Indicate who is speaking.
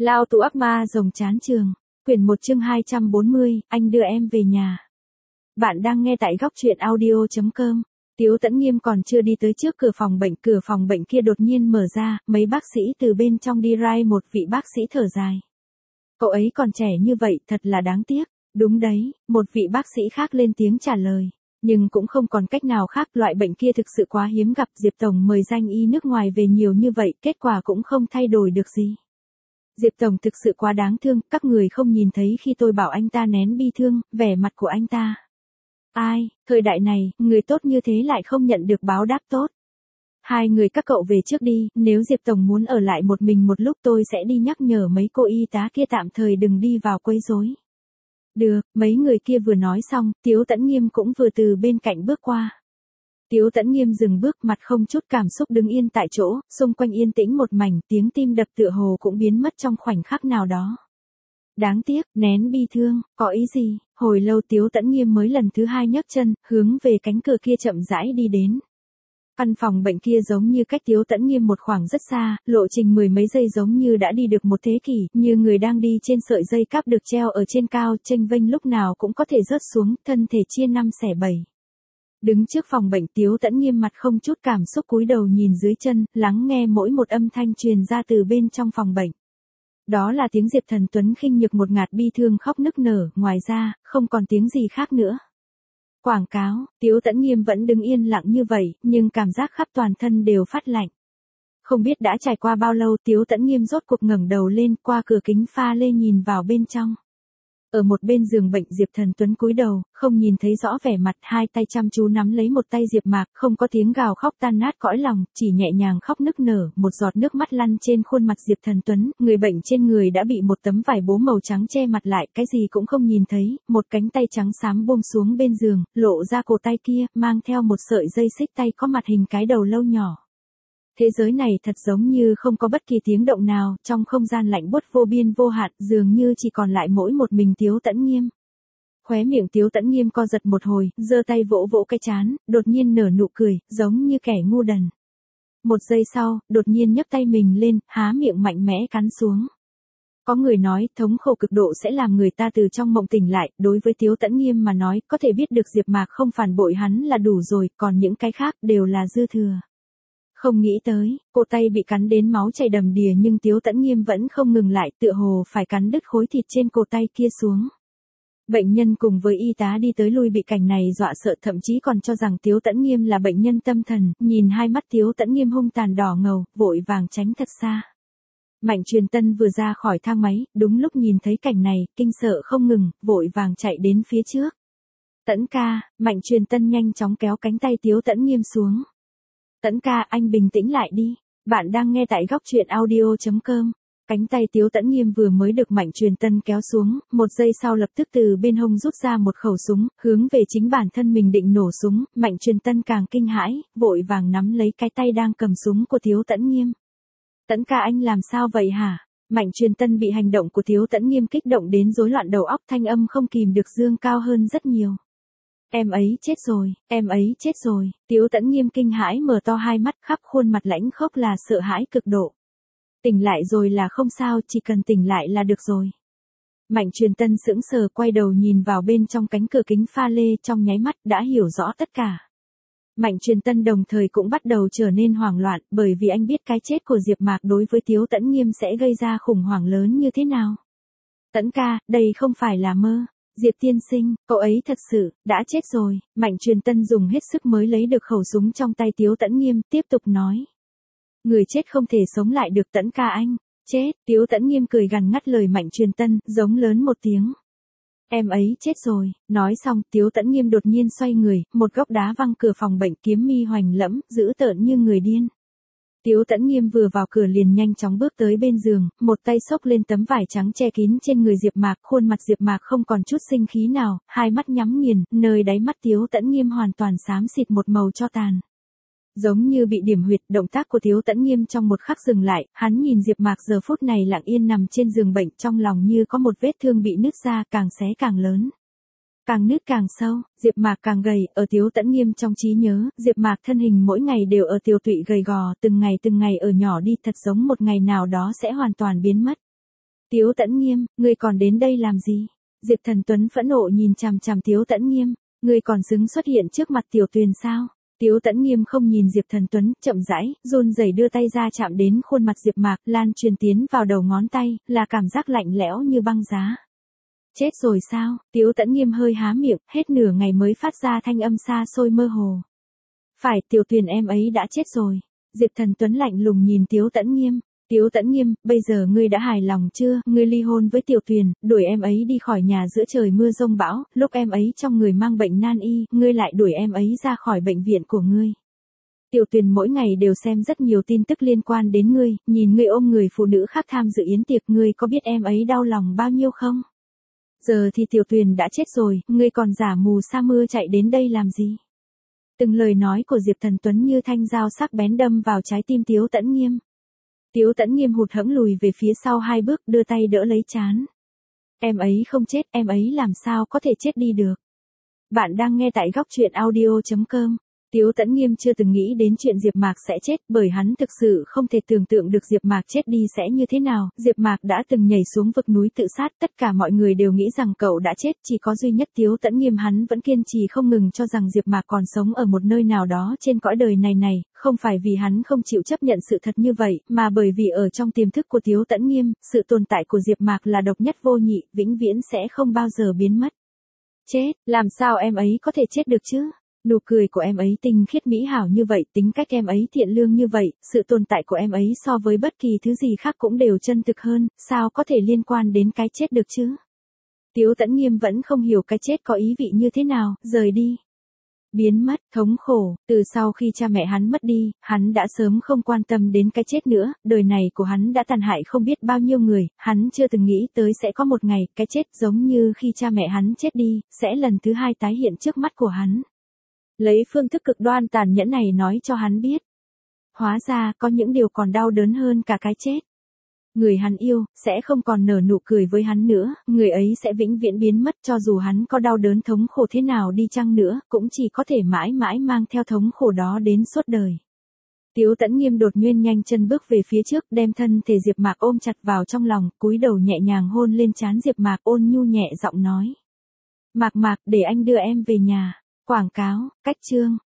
Speaker 1: Lao tù ác ma rồng chán trường. Quyển 1 chương 240, anh đưa em về nhà. Bạn đang nghe tại góc truyện audio.com. Tiếu Tẫn Nghiêm còn chưa đi tới trước cửa phòng bệnh kia đột nhiên mở ra, mấy bác sĩ từ bên trong đi ra, một vị bác sĩ thở dài. Cậu ấy còn trẻ như vậy, thật là đáng tiếc. Đúng đấy, một vị bác sĩ khác lên tiếng trả lời. Nhưng cũng không còn cách nào khác, loại bệnh kia thực sự quá hiếm gặp. Diệp Tổng mời danh y nước ngoài về nhiều như vậy, kết quả cũng không thay đổi được gì. Diệp Tổng thực sự quá đáng thương, các người không nhìn thấy khi tôi bảo anh ta nén bi thương, vẻ mặt của anh ta. Ai, thời đại này, người tốt như thế lại không nhận được báo đáp tốt. Hai người các cậu về trước đi, nếu Diệp Tổng muốn ở lại một mình một lúc tôi sẽ đi nhắc nhở mấy cô y tá kia tạm thời đừng đi vào quấy rối. Được, mấy người kia vừa nói xong, Tiếu Tẫn Nghiêm cũng vừa từ bên cạnh bước qua. Tiếu Tẫn Nghiêm dừng bước, mặt không chút cảm xúc đứng yên tại chỗ, xung quanh yên tĩnh một mảnh, tiếng tim đập tựa hồ cũng biến mất trong khoảnh khắc nào đó. Đáng tiếc, nén bi thương, có ý gì? Hồi lâu Tiếu Tẫn Nghiêm mới lần thứ hai nhấc chân, hướng về cánh cửa kia chậm rãi đi đến. Căn phòng bệnh kia giống như cách Tiếu Tẫn Nghiêm một khoảng rất xa, lộ trình mười mấy giây giống như đã đi được một thế kỷ, như người đang đi trên sợi dây cáp được treo ở trên cao, chênh vênh lúc nào cũng có thể rớt xuống, thân thể chia năm xẻ bảy. Đứng trước phòng bệnh, Tiếu Tẫn Nghiêm mặt không chút cảm xúc cúi đầu nhìn dưới chân, lắng nghe mỗi một âm thanh truyền ra từ bên trong phòng bệnh. Đó là tiếng Diệp Thần Tuấn khinh nhược một ngạt bi thương khóc nức nở, ngoài ra, không còn tiếng gì khác nữa. Quảng cáo, Tiếu Tẫn Nghiêm vẫn đứng yên lặng như vậy, nhưng cảm giác khắp toàn thân đều phát lạnh. Không biết đã trải qua bao lâu, Tiếu Tẫn Nghiêm rốt cuộc ngẩng đầu lên, qua cửa kính pha lê nhìn vào bên trong. Ở một bên giường bệnh, Diệp Thần Tuấn cúi đầu, không nhìn thấy rõ vẻ mặt, hai tay chăm chú nắm lấy một tay Diệp Mạc, không có tiếng gào khóc tan nát cõi lòng, chỉ nhẹ nhàng khóc nức nở, một giọt nước mắt lăn trên khuôn mặt Diệp Thần Tuấn, người bệnh trên người đã bị một tấm vải bố màu trắng che mặt lại, cái gì cũng không nhìn thấy, một cánh tay trắng xám buông xuống bên giường, lộ ra cổ tay kia, mang theo một sợi dây xích tay có mặt hình cái đầu lâu nhỏ. Thế giới này thật giống như không có bất kỳ tiếng động nào, trong không gian lạnh buốt vô biên vô hạn, dường như chỉ còn lại mỗi một mình Tiếu Tẫn Nghiêm. Khóe miệng Tiếu Tẫn Nghiêm co giật một hồi, giơ tay vỗ vỗ cái trán, đột nhiên nở nụ cười, giống như kẻ ngu đần. Một giây sau, đột nhiên nhấc tay mình lên, há miệng mạnh mẽ cắn xuống. Có người nói, thống khổ cực độ sẽ làm người ta từ trong mộng tỉnh lại, đối với Tiếu Tẫn Nghiêm mà nói, có thể biết được Diệp Mạc không phản bội hắn là đủ rồi, còn những cái khác đều là dư thừa. Không nghĩ tới, cổ tay bị cắn đến máu chảy đầm đìa nhưng Tiếu Tẫn Nghiêm vẫn không ngừng lại, tựa hồ phải cắn đứt khối thịt trên cổ tay kia xuống. Bệnh nhân cùng với y tá đi tới lui bị cảnh này dọa sợ, thậm chí còn cho rằng Tiếu Tẫn Nghiêm là bệnh nhân tâm thần, nhìn hai mắt Tiếu Tẫn Nghiêm hung tàn đỏ ngầu, vội vàng tránh thật xa. Mạnh Truyền Tân vừa ra khỏi thang máy, đúng lúc nhìn thấy cảnh này, kinh sợ không ngừng, vội vàng chạy đến phía trước. Tẫn ca, Mạnh Truyền Tân nhanh chóng kéo cánh tay Tiếu Tẫn Nghiêm xuống. Tẫn ca, anh bình tĩnh lại đi. Bạn đang nghe tại góc truyện audio.com. Cánh tay Tiếu Tẫn Nghiêm vừa mới được Mạnh Truyền Tân kéo xuống, một giây sau lập tức từ bên hông rút ra một khẩu súng, hướng về chính bản thân mình định nổ súng. Mạnh Truyền Tân càng kinh hãi, vội vàng nắm lấy cái tay đang cầm súng của Tiếu Tẫn Nghiêm. Tẫn ca, anh làm sao vậy hả? Mạnh Truyền Tân bị hành động của Tiếu Tẫn Nghiêm kích động đến rối loạn đầu óc, thanh âm không kìm được dương cao hơn rất nhiều. Em ấy chết rồi, em ấy chết rồi. Tiếu Tẫn Nghiêm kinh hãi mở to hai mắt, khắp khuôn mặt lãnh khốc là sợ hãi cực độ. Tỉnh lại rồi là không sao, chỉ cần tỉnh lại là được rồi. Mạnh Truyền Tân sững sờ quay đầu nhìn vào bên trong cánh cửa kính pha lê, trong nháy mắt đã hiểu rõ tất cả. Mạnh Truyền Tân đồng thời cũng bắt đầu trở nên hoảng loạn, bởi vì anh biết cái chết của Diệp Mạc đối với Tiếu Tẫn Nghiêm sẽ gây ra khủng hoảng lớn như thế nào. Tẫn ca, đây không phải là mơ. Diệp tiên sinh, cậu ấy thật sự, đã chết rồi. Mạnh Truyền Tân dùng hết sức mới lấy được khẩu súng trong tay Tiếu Tẫn Nghiêm, tiếp tục nói. Người chết không thể sống lại được Tẫn ca anh. Chết, Tiếu Tẫn Nghiêm cười gằn ngắt lời Mạnh Truyền Tân, giống lớn một tiếng. Em ấy chết rồi. Nói xong, Tiếu Tẫn Nghiêm đột nhiên xoay người, một góc đá văng cửa phòng bệnh, kiếm mi hoành lẫm, dữ tợn như người điên. Tiếu Tẫn Nghiêm vừa vào cửa liền nhanh chóng bước tới bên giường, một tay xốc lên tấm vải trắng che kín trên người Diệp Mạc, khuôn mặt Diệp Mạc không còn chút sinh khí nào, hai mắt nhắm nghiền, nơi đáy mắt Tiếu Tẫn Nghiêm hoàn toàn xám xịt một màu tro tàn. Giống như bị điểm huyệt, động tác của Tiếu Tẫn Nghiêm trong một khắc dừng lại, hắn nhìn Diệp Mạc giờ phút này lặng yên nằm trên giường bệnh, trong lòng như có một vết thương bị nứt ra, càng xé càng lớn. Càng nứt càng sâu, Diệp Mạc càng gầy, ở Tiếu Tẫn Nghiêm trong trí nhớ, Diệp Mạc thân hình mỗi ngày đều ở tiều tụy gầy gò, từng ngày ở nhỏ đi, thật giống một ngày nào đó sẽ hoàn toàn biến mất. Tiếu Tẫn Nghiêm, ngươi còn đến đây làm gì? Diệp Thần Tuấn phẫn nộ nhìn chằm chằm Tiếu Tẫn Nghiêm, ngươi còn xứng xuất hiện trước mặt Tiểu Tuyền sao? Tiếu Tẫn Nghiêm không nhìn Diệp Thần Tuấn, chậm rãi, run rẩy đưa tay ra chạm đến khuôn mặt Diệp Mạc, lan truyền tiến vào đầu ngón tay, là cảm giác lạnh lẽo như băng giá. Chết rồi sao? Tiếu Tẫn Nghiêm hơi há miệng, hết nửa ngày mới phát ra thanh âm xa xôi mơ hồ. Phải, Tiểu Tuyền em ấy đã chết rồi. Diệp Thần Tuấn lạnh lùng nhìn Tiếu Tẫn Nghiêm. Tiếu Tẫn Nghiêm, bây giờ ngươi đã hài lòng chưa? Ngươi ly hôn với Tiểu Tuyền, đuổi em ấy đi khỏi nhà giữa trời mưa giông bão, lúc em ấy trong người mang bệnh nan y, ngươi lại đuổi em ấy ra khỏi bệnh viện của ngươi. Tiểu Tuyền mỗi ngày đều xem rất nhiều tin tức liên quan đến ngươi, nhìn ngươi ôm người phụ nữ khác tham dự yến tiệc, ngươi có biết em ấy đau lòng bao nhiêu không? Giờ thì Tiểu Tuyền đã chết rồi, ngươi còn giả mù sa mưa chạy đến đây làm gì? Từng lời nói của Diệp Thần Tuấn như thanh dao sắc bén đâm vào trái tim Tiếu Tẫn Nghiêm. Tiếu Tẫn Nghiêm hụt hẫng lùi về phía sau 2 bước, đưa tay đỡ lấy trán. Em ấy không chết, em ấy làm sao có thể chết đi được? Bạn đang nghe tại góc truyện audio.com. Tiếu Tẫn Nghiêm chưa từng nghĩ đến chuyện Diệp Mạc sẽ chết, bởi hắn thực sự không thể tưởng tượng được Diệp Mạc chết đi sẽ như thế nào. Diệp Mạc đã từng nhảy xuống vực núi tự sát, tất cả mọi người đều nghĩ rằng cậu đã chết, chỉ có duy nhất Tiếu Tẫn Nghiêm hắn vẫn kiên trì không ngừng cho rằng Diệp Mạc còn sống ở một nơi nào đó trên cõi đời này, không phải vì hắn không chịu chấp nhận sự thật như vậy, mà bởi vì ở trong tiềm thức của Tiếu Tẫn Nghiêm, sự tồn tại của Diệp Mạc là độc nhất vô nhị, vĩnh viễn sẽ không bao giờ biến mất. Chết, làm sao em ấy có thể chết được chứ? Nụ cười của em ấy tinh khiết mỹ hảo như vậy, tính cách em ấy thiện lương như vậy, sự tồn tại của em ấy so với bất kỳ thứ gì khác cũng đều chân thực hơn, sao có thể liên quan đến cái chết được chứ? Tiếu Tẫn Nghiêm vẫn không hiểu cái chết có ý vị như thế nào, rời đi. Biến mất, thống khổ, từ sau khi cha mẹ hắn mất đi, hắn đã sớm không quan tâm đến cái chết nữa, đời này của hắn đã tàn hại không biết bao nhiêu người, hắn chưa từng nghĩ tới sẽ có một ngày, cái chết giống như khi cha mẹ hắn chết đi, sẽ lần thứ 2 tái hiện trước mắt của hắn. Lấy phương thức cực đoan tàn nhẫn này nói cho hắn biết. Hóa ra, có những điều còn đau đớn hơn cả cái chết. Người hắn yêu, sẽ không còn nở nụ cười với hắn nữa, người ấy sẽ vĩnh viễn biến mất cho dù hắn có đau đớn thống khổ thế nào đi chăng nữa, cũng chỉ có thể mãi mãi mang theo thống khổ đó đến suốt đời. Tiếu Tẫn Nghiêm đột nhiên nhanh chân bước về phía trước, đem thân thể Diệp Mạc ôm chặt vào trong lòng, cúi đầu nhẹ nhàng hôn lên trán Diệp Mạc, ôn nhu nhẹ giọng nói. Mạc Mạc, để anh đưa em về nhà. Quảng cáo, cách chương.